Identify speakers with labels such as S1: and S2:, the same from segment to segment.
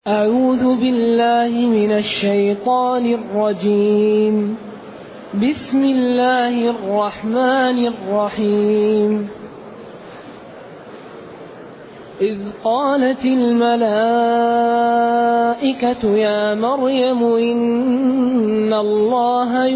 S1: أعوذ بالله من الشيطان الرجيم. بسم الله الرحمن الرحيم. إذ قالت الملائكة يا مريم إن الله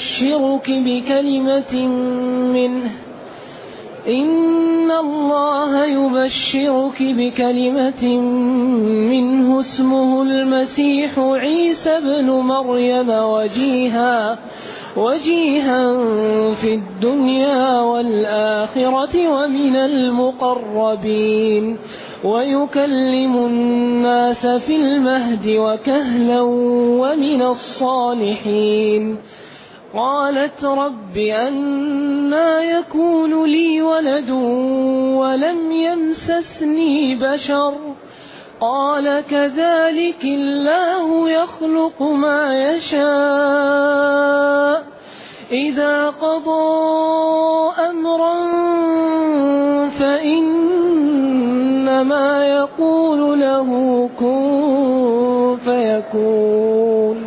S1: يبشرك بكلمة منه اسمه المسيح عيسى ابن مريم وجيها في الدنيا والآخرة ومن المقربين ويكلم الناس في المهد وكهلا ومن الصالحين. قالت رب أنى يكون لي ولد ولم يمسسني بشر قال كذلك الله يخلق ما يشاء إذا قضى أمرا فإنما يقول له كن فيكون.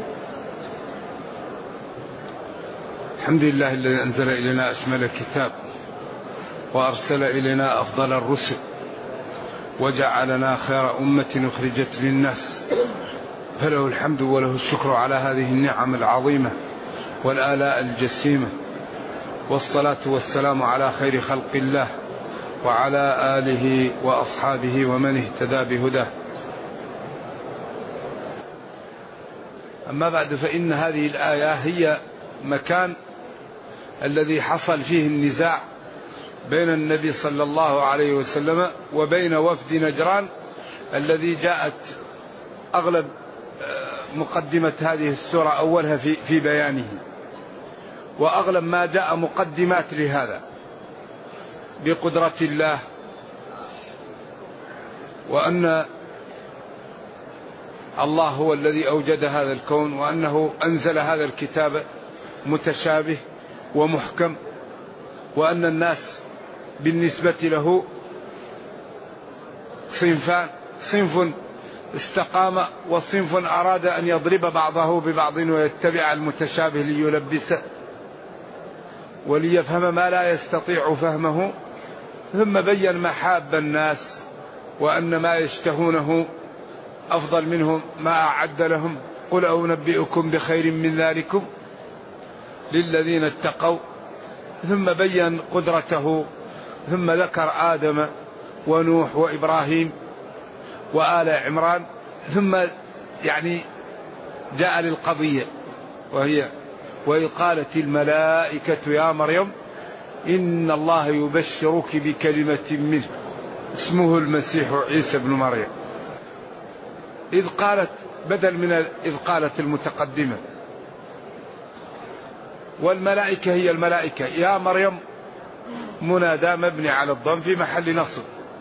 S2: الحمد لله الذي أنزل إلينا أشمل الكتاب وأرسل إلينا أفضل الرسل وجعلنا خير أمة أخرجت للناس، فله الحمد وله الشكر على هذه النعم العظيمة والآلاء الجسيمة، والصلاة والسلام على خير خلق الله وعلى آله وأصحابه ومن اهتدى بهداه. أما بعد، فإن هذه الآية هي مكان الذي حصل فيه النزاع بين النبي صلى الله عليه وسلم وبين وفد نجران الذي جاءت أغلب مقدمة هذه السورة أولها في بيانه، وأغلب ما جاء مقدمات لهذا بقدرة الله، وأن الله هو الذي أوجد هذا الكون، وأنه أنزل هذا الكتاب متشابه ومحكم، وأن الناس بالنسبة له صنفان: صنف استقام وصنف أراد أن يضرب بعضه ببعض ويتبع المتشابه ليلبسه وليفهم ما لا يستطيع فهمه. ثم بين محاب الناس وأن ما يشتهونه أفضل منهم ما أعد لهم. قل أنبئكم بخير من ذلكم للذين اتقوا. ثم بين قدرته، ثم ذكر آدم ونوح وإبراهيم وآل عمران، ثم جاء للقضية وهي: وإذ قالت الملائكة يا مريم إن الله يبشرك بكلمة منه اسمه المسيح عيسى ابن مريم. إذ قالت بدل من إذ قالت المتقدمة، والملائكة هي الملائكة. يا مريم منادى مبني على الضم في محل نصب.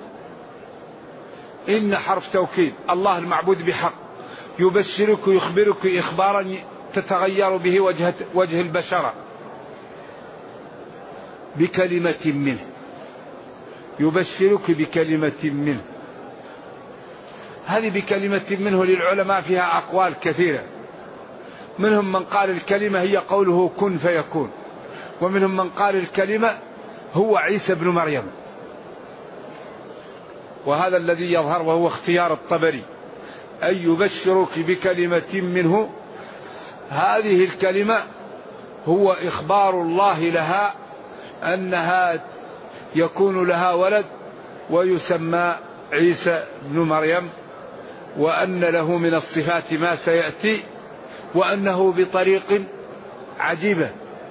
S2: إن حرف توكيد، الله المعبود بحق، يبشرك يخبرك إخبارا تتغير به وجه البشرة بكلمة منه. يبشرك بكلمة منه، هذه بكلمة منه للعلماء فيها أقوال كثيرة. منهم من قال الكلمة هي قوله كن فيكون، ومنهم من قال الكلمة هو عيسى ابن مريم، وهذا الذي يظهر وهو اختيار الطبري: أن يبشرك بكلمة منه. هذه الكلمة هو إخبار الله لها أنها يكون لها ولد ويسمى عيسى ابن مريم، وأن له من الصفات ما سيأتي، وأنه بطريق عجيبة،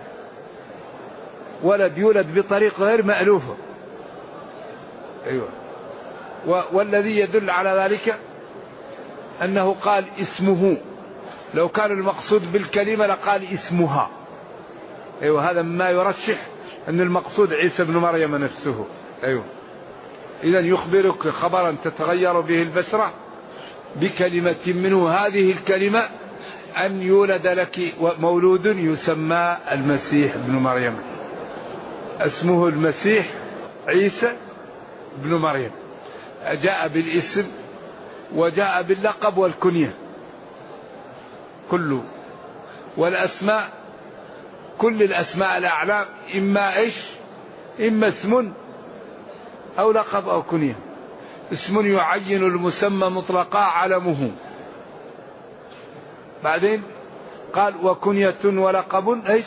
S2: ولد يولد بطريق غير مألوفة. أيوة. والذي يدل على ذلك أنه قال اسمه، لو كان المقصود بالكلمة لقال اسمها. أيوة، هذا مما يرشح أن المقصود عيسى ابن مريم نفسه. أيوة. إذن يخبرك خبرا تتغير به البشرة بكلمة منه. هذه الكلمة أن يولد لك مولود يسمى المسيح ابن مريم، اسمه المسيح عيسى ابن مريم. جاء بالاسم وجاء باللقب والكنية كله. والأسماء كل الأسماء الأعلام إما إيش؟ إما اسم أو لقب أو كنية. اسم يعين المسمى مطلقا علمه. بعدين قال وكنية ولقب إيش؟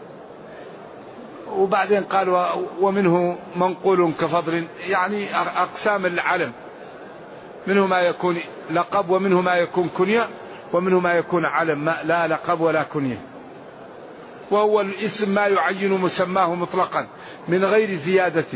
S2: وبعدين قال ومنه منقول كفضل، يعني أقسام العلم، منه ما يكون لقب ومنه ما يكون كنية ومنه ما يكون علم لا لقب ولا كنية. وهو الاسم ما يعين مسماه مطلقا من غير زيادته.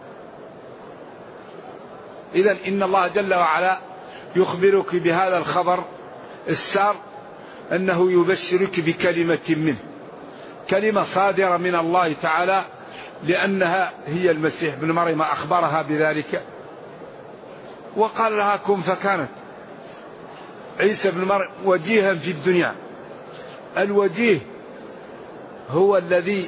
S2: إذن إن الله جل وعلا يخبرك بهذا الخبر السار أنه يبشرك بكلمة منه، كلمة صادرة من الله تعالى، لأنها هي المسيح بن مريم أخبرها بذلك وقال لها كن فكانت. عيسى بن مريم وجيها في الدنيا. الوجيه هو الذي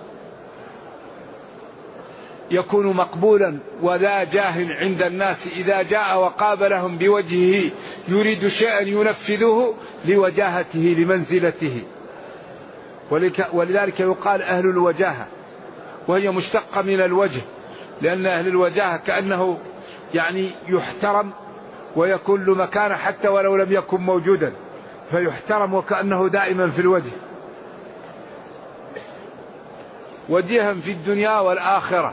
S2: يكون مقبولا وذا جاه عند الناس إذا جاء وقابلهم بوجهه يريد شيئا ينفذه لوجاهته لمنزلته. ولذلك يقال أهل الوجاهة، وهي مشتقة من الوجه، لأن أهل الوجاهة كأنه يعني يحترم ويكون له مكانه حتى ولو لم يكن موجودا، فيحترم وكأنه دائما في الوجه. وجيها في الدنيا والآخرة،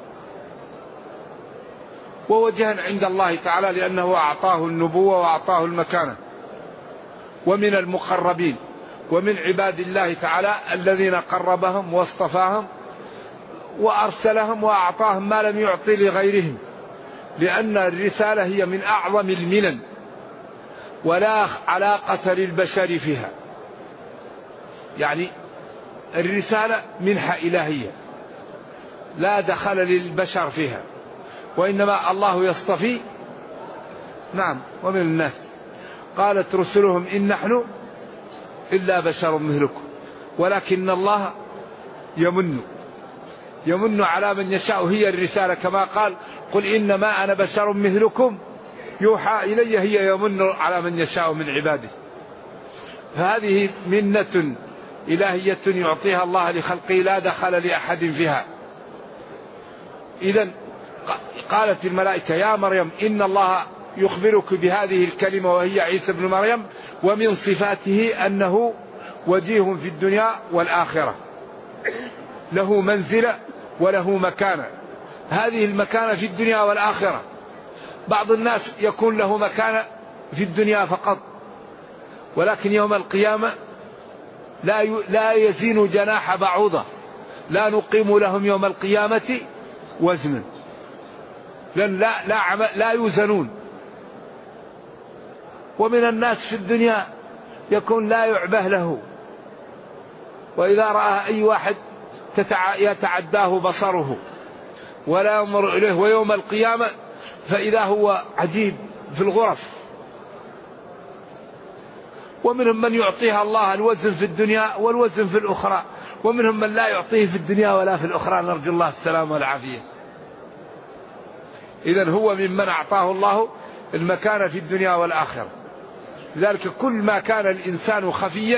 S2: ووجها عند الله تعالى لأنه أعطاه النبوة وأعطاه المكانة، ومن المقربين ومن عباد الله تعالى الذين قربهم واصطفاهم وأرسلهم وأعطاهم ما لم يعطي لغيرهم، لأن الرسالة هي من أعظم المنن ولا علاقة للبشر فيها. يعني الرسالة منحة إلهية لا دخل للبشر فيها، وإنما الله يصطفي. نعم. ومن الناس قالت رسلهم إن نحن إلا بشر مثلكم ولكن الله يمن على من يشاء. هي الرسالة كما قال قل إنما أنا بشر مثلكم يوحى إلي، هي يمن على من يشاء من عباده. فهذه منة إلهية يعطيها الله لخلقه لا دخل لأحد فيها. إذن قالت الملائكة يا مريم إن الله يخبرك بهذه الكلمة وهي عيسى بن مريم، ومن صفاته أنه وجيه في الدنيا والآخرة، له منزلة وله مكانة. هذه المكانة في الدنيا والآخرة. بعض الناس يكون له مكانة في الدنيا فقط، ولكن يوم القيامة لا يزين جناح بعوضة، لا نقيم لهم يوم القيامة وزنا، لأن لا يوزنون. ومن الناس في الدنيا يكون لا يعبه له، وإذا رأى أي واحد يتعداه بصره ولا يمر إليه، ويوم القيامة فإذا هو عجيب في الغرف. ومنهم من يعطيها الله الوزن في الدنيا والوزن في الأخرى، ومنهم من لا يعطيه في الدنيا ولا في الأخرى، نرجو الله السلامة والعافية. إذن هو ممن أعطاه الله المكان في الدنيا والآخرة. لذلك كل ما كان الإنسان خفيا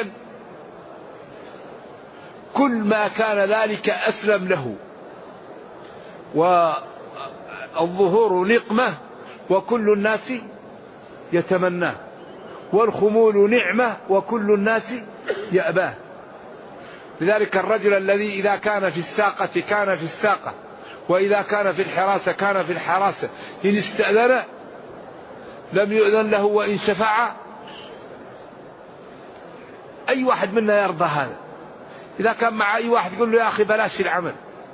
S2: كل ما كان ذلك أسلم له، والظهور نقمة وكل الناس يتمناه، والخمول نعمة وكل الناس يأباه. لذلك الرجل الذي إذا كان في الساقة كان في الساقة، وإذا كان في الحراسة كان في الحراسة، إن استأذن لم يؤذن له وإن شفع. أي واحد منا يرضى هذا؟ إذا كان مع أي واحد يقول له يا أخي بلاش العمل،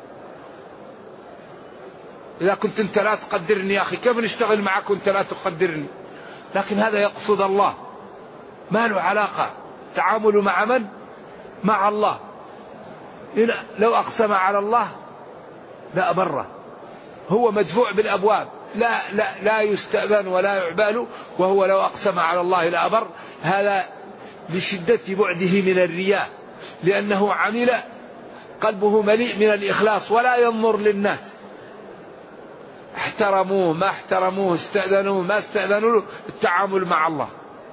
S2: إذا كنت أنت لا تقدرني يا أخي كيف نشتغل معك وأنت لا تقدرني؟ لكن هذا يقصد الله، ما له علاقة تعامل مع من؟ مع الله. لو أقسم على الله لا أبره، هو مدفوع بالأبواب، لا يستأذن ولا يعبال، وهو لو أقسم على الله لا أبر. هذا لشدة بعده من الرياء، لأنه عمل قلبه مليء من الإخلاص ولا ينظر للناس. احترموه ما احترموه، استأذنوه ما استأذنوا له، التعامل مع الله.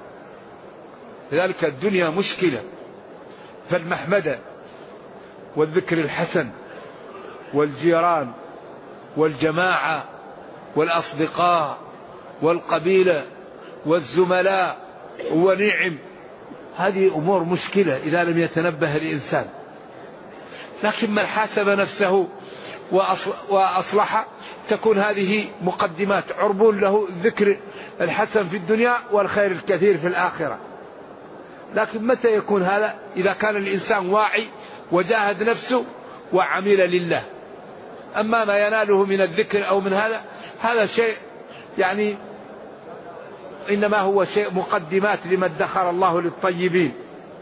S2: لذلك الدنيا مشكلة. فالمحمدة والذكر الحسن والجيران والجماعة والأصدقاء والقبيلة والزملاء ونعم، هذه أمور مشكلة إذا لم يتنبه الإنسان. لكن من حاسب نفسه وأصلح تكون هذه مقدمات عربون له الذكر الحسن في الدنيا والخير الكثير في الآخرة. لكن متى يكون هذا؟ إذا كان الإنسان واعي وجاهد نفسه وعمل لله. أما ما يناله من الذكر أو من هذا شيء يعني إنما هو شيء مقدمات لما ادخر الله للطيبين.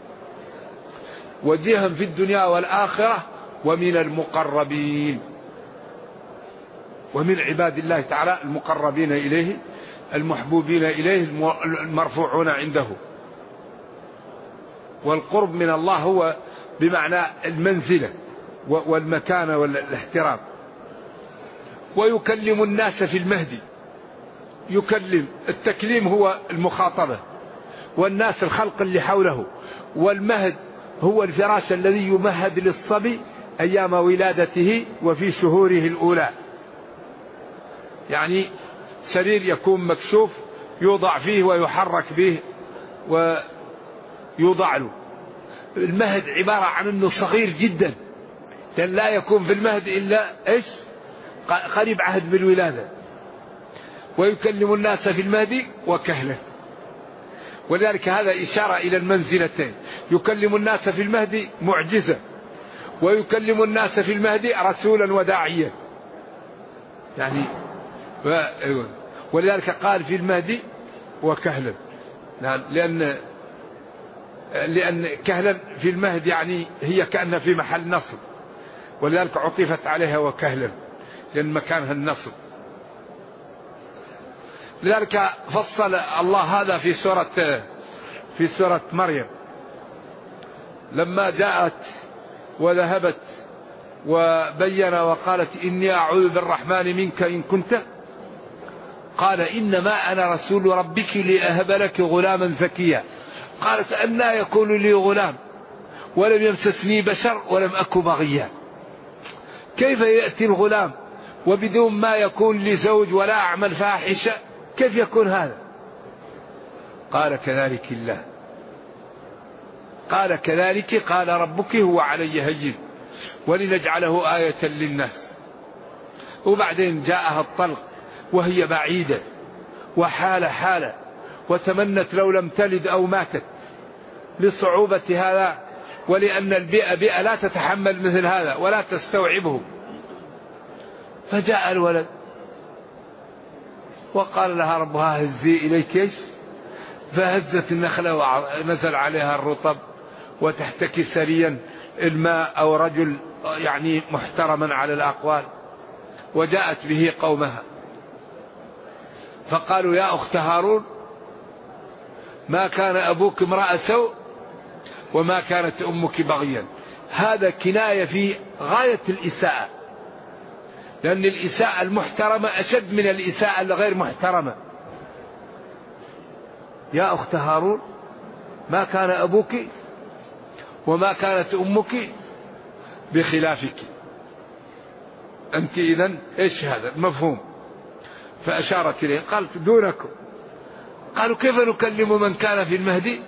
S2: وجيها في الدنيا والآخرة ومن المقربين، ومن عباد الله تعالى المقربين إليه المحبوبين إليه المرفوعون عنده. والقرب من الله هو بمعنى المنزلة والمكانة والاحترام. ويكلم الناس في المهدي، يكلم، التكليم هو المخاطبة، والناس الخلق اللي حوله. والمهد هو الفراش الذي يمهد للصبي أيام ولادته وفي شهوره الأولى، يعني سرير يكون مكشوف يوضع فيه ويحرك به ويوضع له. المهد عبارة عن أنه صغير جدا، لأن لا يكون في المهد إلا قريب عهد بالولادة. ويكلم الناس في المهد وكهلا، ولذلك هذا إشارة إلى المنزلتين. يكلم الناس في المهد معجزة، ويكلم الناس في المهد رسولا وداعيا يعني. ولذلك قال في المهد وكهلا، لأن كهلا في المهد يعني هي كأنها في محل نصب، ولذلك عطفت عليها وكهلا لأن مكانها النصب. لذلك فصل الله هذا في سورة مريم لما جاءت وذهبت وبين وقالت إني أعوذ بالرحمن منك إن كنت، قال إنما أنا رسول ربك لأهب لك غلاما زكيا. قالت أنى يكون لي غلام ولم يمسسني بشر ولم أك بغيا. كيف يأتي الغلام وبدون ما يكون لي زوج ولا أعمل فاحشة؟ كيف يكون هذا؟ قال كذلك الله، قال كذلك قال ربك هو علي هين ولنجعله آية للناس. وبعدين جاءها الطلق وهي بعيدة وحالة وتمنت لو لم تلد أو ماتت لصعوبة هذا، ولأن البيئة لا تتحمل مثل هذا ولا تستوعبه. فجاء الولد وقال لها ربها هزي إليك إيش؟ فهزت النخلة ونزل عليها الرطب وتحتكي سريا الماء أو رجل يعني محترما على الأقوال، وجاءت به قومها فقالوا يا أخت هارون ما كان أبوك امرأ سوء وما كانت أمك بغيا. هذا كناية في غاية الإساءة، لأن الإساءة المحترمة أشد من الإساءة الغير محترمة. يا أخت هارون ما كان أبوك وما كانت أمك بخلافك، أنت إذن إيش هذا المفهوم؟ فأشارت إليه قالت دونكم. قالوا كيف نكلم من كان في المهدي؟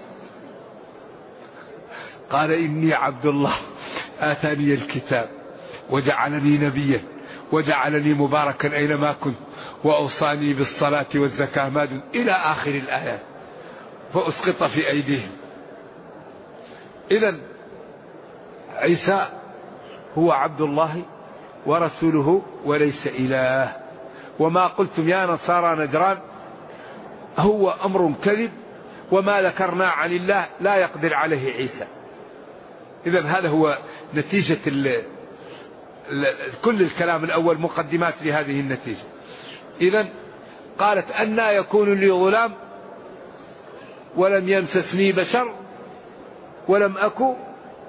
S2: قال إني عبد الله آتاني الكتاب وجعلني نبيا وجعلني مباركا أينما كنت وأوصاني بالصلاة والزكاة ما دون إلى آخر الآيات، فأسقط في أيديهم. إذن عيسى هو عبد الله ورسوله وليس إله. وما قلتم يا نصارى نجران هو أمر كذب، وما ذكرنا عن الله لا يقدر عليه عيسى. إذن هذا هو نتيجة كل الكلام الأول، مقدمات لهذه النتيجة. إذن قالت أنى يكون لي غلام ولم يمسسني بشر ولم أكو.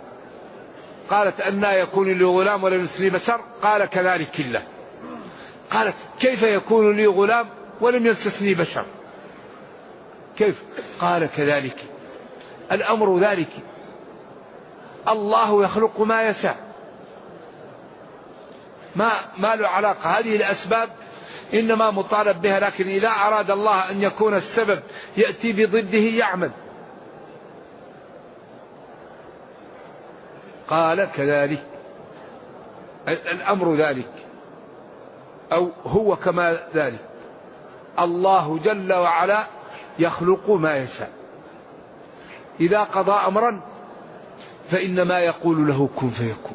S2: قالت أنى يكون لي غلام ولم يمسسني بشر، قال كذلك الله. قالت كيف يكون لي غلام ولم يمسسني بشر؟ كيف؟ قال كذلك الأمر ذلك، الله يخلق ما يشاء، ما له علاقة. هذه الأسباب إنما مطالب بها، لكن إذا أراد الله أن يكون السبب يأتي بضده يعمل. قال كذلك الأمر ذلك، أو هو كما ذلك، الله جل وعلا يخلق ما يشاء، إذا قضى أمرا فإنما يقول له كن فيكون.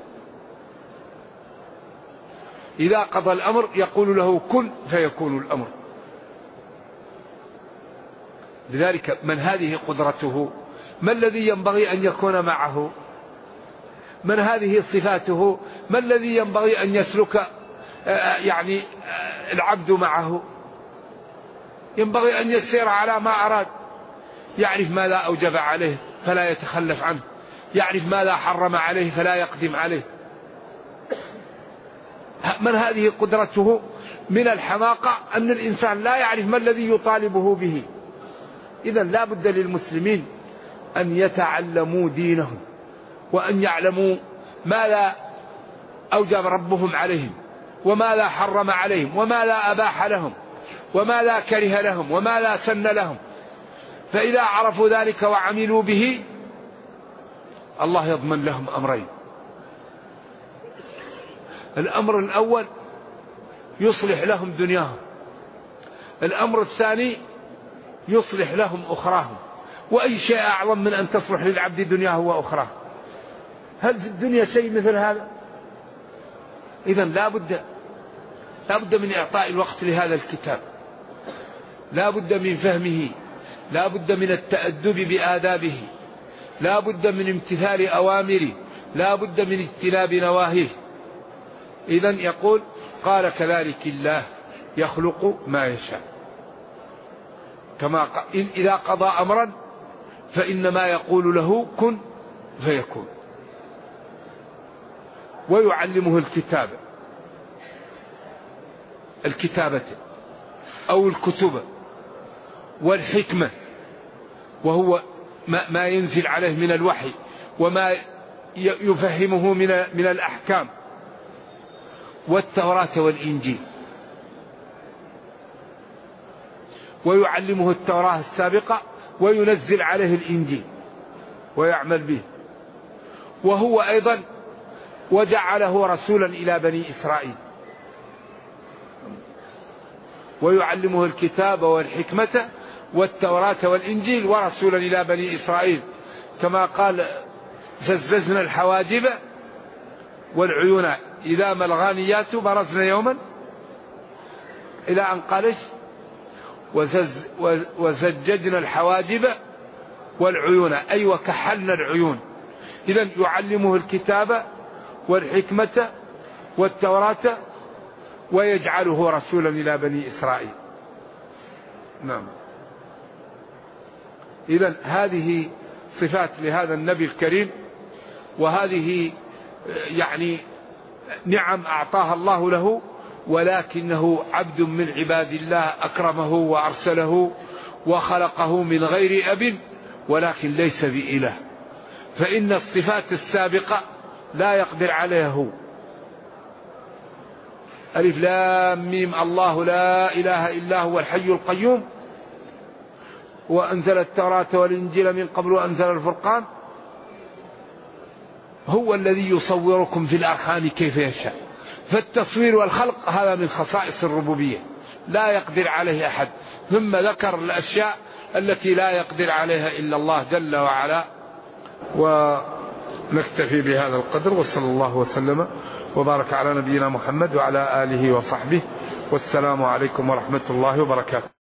S2: إذا قضى الأمر يقول له كن فيكون الأمر. لذلك من هذه قدرته؟ ما الذي ينبغي أن يكون معه؟ من هذه صفاته؟ ما الذي ينبغي أن يسلك يعني العبد معه؟ ينبغي أن يسير على ما أراد، يعرف ماذا أوجب عليه فلا يتخلف عنه، يعرف ماذا حرم عليه فلا يقدم عليه. من هذه قدرته؟ من الحماقة أن الإنسان لا يعرف ما الذي يطالبه به. إذا لا بد للمسلمين أن يتعلموا دينهم، وأن يعلموا ماذا أوجب ربهم عليهم، وماذا حرم عليهم، وماذا أباح لهم، وماذا كره لهم، وماذا سن لهم. فإذا عرفوا ذلك وعملوا به الله يضمن لهم أمرين: الأمر الأول يصلح لهم دنياهم، الأمر الثاني يصلح لهم أخراهم. وأي شيء أعظم من أن تصلح للعبد دنياه وأخراه؟ هل في الدنيا شيء مثل هذا؟ إذن لا بد من إعطاء الوقت لهذا الكتاب، لا بد من فهمه، لا بد من التأدب بآدابه، لا بد من امتثال أوامره، لا بد من اجتناب نواهيه. إذن يقول قال كذلك الله يخلق ما يشاء، كما إذا قضى أمرا فإنما يقول له كن فيكون. ويعلمه الكتابة أو الكتب والحكمة، وهو ما ينزل عليه من الوحي وما يفهمه من الأحكام، والتوراة والإنجيل. ويعلمه التوراة السابقة وينزل عليه الإنجيل ويعمل به. وهو أيضا وجعله رسولا إلى بني إسرائيل. ويعلمه الكتاب والحكمة والتوراة والإنجيل ورسولا إلى بني إسرائيل، كما قال زززنا الحواجب والعيون إذا ما الغانيات برزنا يوما، إلى أن قالش وزججنا الحواجب والعيون، أي وكحلنا العيون. إذن يعلمه الكتاب والحكمة والتوراة ويجعله رسولا إلى بني إسرائيل. نعم. إذن هذه صفات لهذا النبي الكريم، وهذه يعني نعم أعطاها الله له، ولكنه عبد من عباد الله أكرمه وأرسله وخلقه من غير أب، ولكن ليس بإله. فإن الصفات السابقة لا يقدر عليها هو. ألف لام ميم الله لا إله إلا هو الحي القيوم، وأنزل التوراة والإنجيل من قبل وأنزل الفرقان، هو الذي يصوركم في الأرحام كيف يشاء. فالتصوير والخلق هذا من خصائص الربوبية، لا يقدر عليه أحد. ثم ذكر الأشياء التي لا يقدر عليها إلا الله جل وعلا. ونكتفي بهذا القدر، وصلى الله وسلم وبارك على نبينا محمد وعلى آله وصحبه، والسلام عليكم ورحمة الله وبركاته.